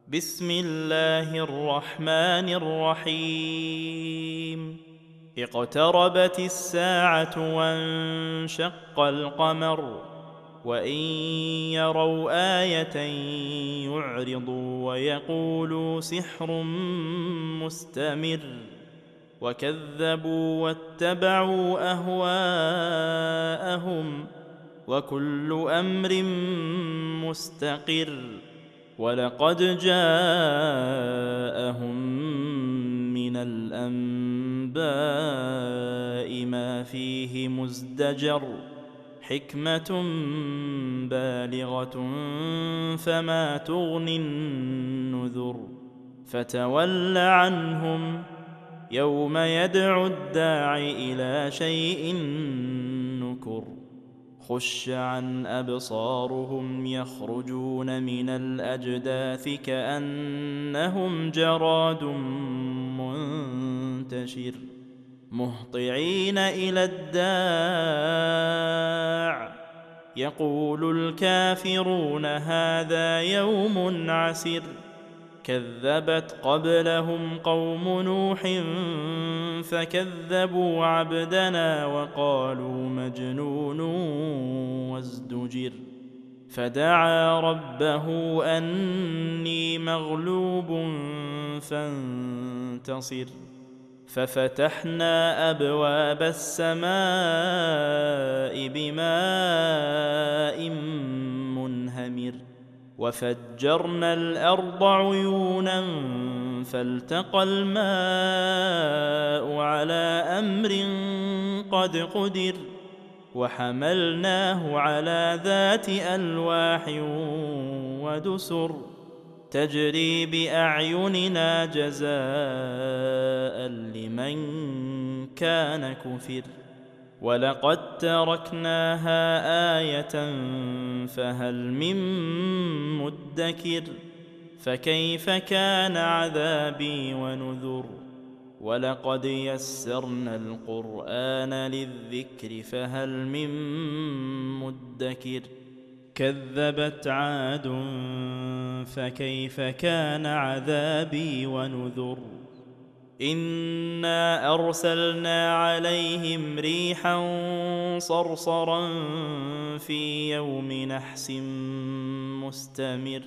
بسم الله الرحمن الرحيم. اقتربت الساعة وانشق القمر، وإن يروا آية يعرضوا ويقولوا سحر مستمر، وكذبوا واتبعوا أهواءهم، وكل أمر مستقر. ولقد جاءهم من الأنباء ما فيه مزدجر، حكمة بالغة فما تغني النذر. فتول عنهم يوم يدعو الداع إلى شيء نكر. خش عن أبصارهم يخرجون من الأجداث كأنهم جراد منتشر، مهطعين إلى الداع يقول الكافرون هذا يوم عسر. كذبت قبلهم قوم نوح فكذبوا عبدنا وقالوا مجنون وازدجر. فدعا ربه أني مغلوب فانتصر. ففتحنا أبواب السماء بماء منهمر، وفجرنا الأرض عيونا فالتقى الماء على أمر قد قدر. وحملناه على ذات ألواح ودسر، تجري بأعيننا جزاء لمن كان كفر. ولقد تركناها آية فهل من مدكر. فكيف كان عذابي ونذر. ولقد يسرنا القرآن للذكر فهل من مدكر. كذبت عاد فكيف كان عذابي ونذر. إنا أرسلنا عليهم ريحا صرصرا في يوم نحس مستمر،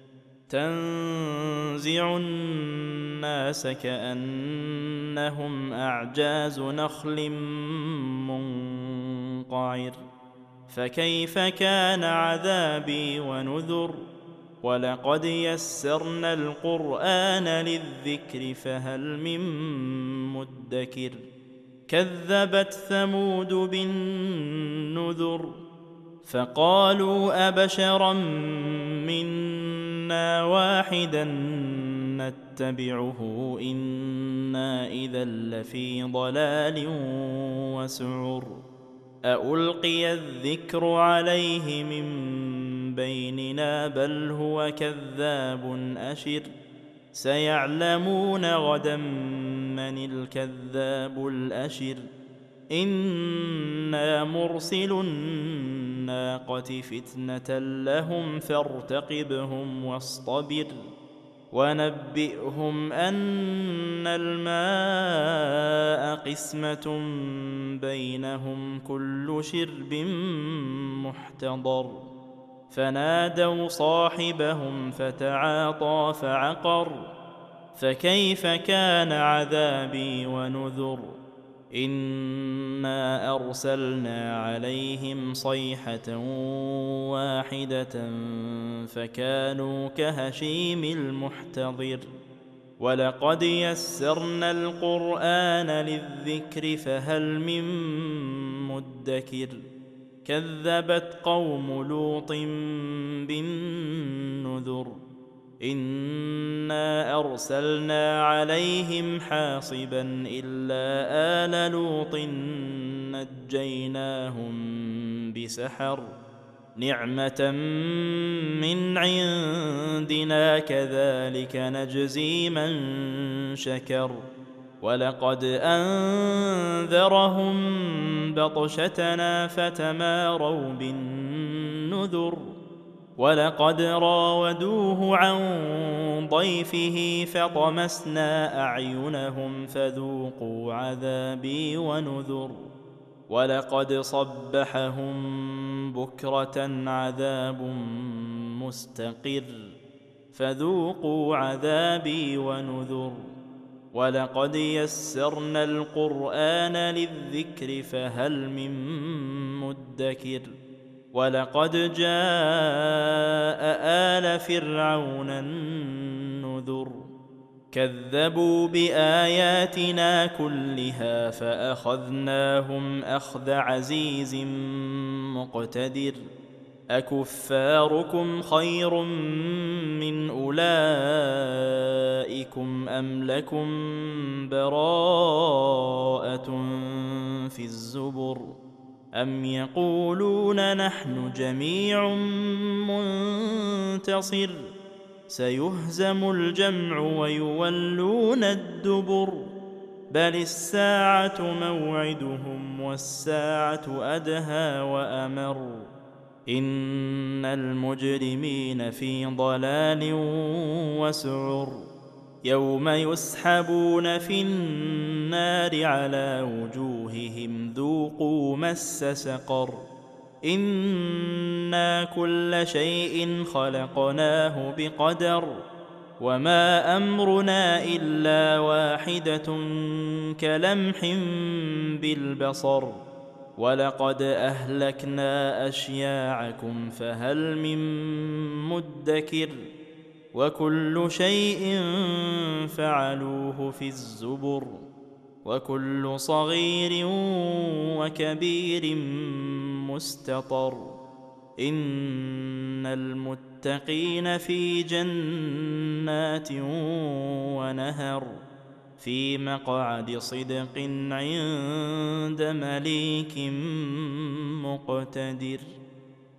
تنزع الناس كأنهم أعجاز نخل منقعر. فكيف كان عذابي ونذر. ولقد يسرنا القرآن للذكر فهل من مدكر. كذبت ثمود بالنذر، فقالوا أبشرا منا واحدا نتبعه إنا إذا لفي ضلال وسعر. أألقي الذكر عليه من بيننا بل هو كذاب أشر. سيعلمون غدا من الكذاب الأشر. إنا مرسل الناقة فتنة لهم فارتقبهم واصطبر. ونبئهم أن الماء قسمة بينهم كل شرب محتضر. فنادوا صاحبهم فتعاطى فعقر. فكيف كان عذابي ونذر. إنا أرسلنا عليهم صيحة واحدة فكانوا كهشيم المحتضر. ولقد يسرنا القرآن للذكر فهل من مدكر. كذبت قوم لوط بالنذر. إنا أرسلنا عليهم حاصبا إلا آل لوط نجيناهم بسحر. نعمة من عندنا كذلك نجزي من شكر. ولقد أنذرهم بطشتنا فتماروا بالنذر. ولقد راودوه عن ضيفه فطمسنا أعينهم فذوقوا عذابي ونذر ولقد صبحهم بكرة عذاب مستقر فذوقوا عذابي ونذر ولقد يسرنا القرآن للذكر فهل من مدكر ولقد جاء آل فرعون النذر كذبوا بآياتنا كلها فأخذناهم أخذ عزيز مقتدر أكفاركم خير من أولئكم أم لكم براءة في الزبر أم يقولون نحن جميع منتصر سيهزم الجمع ويولون الدبر بل الساعة موعدهم والساعة أدهى وأمر إن المجرمين في ضلال وسعر يوم يسحبون في النار على وجوههم ذوقوا مس سقر إنا كل شيء خلقناه بقدر وما أمرنا إلا واحدة كلمح بالبصر ولقد أهلكنا أشياعكم فهل من مدكر وكل شيء فعلوه في الزبر وكل صغير وكبير مستطر إن المتقين في جنات ونهر في مقعد صدق عند مليك مقتدر.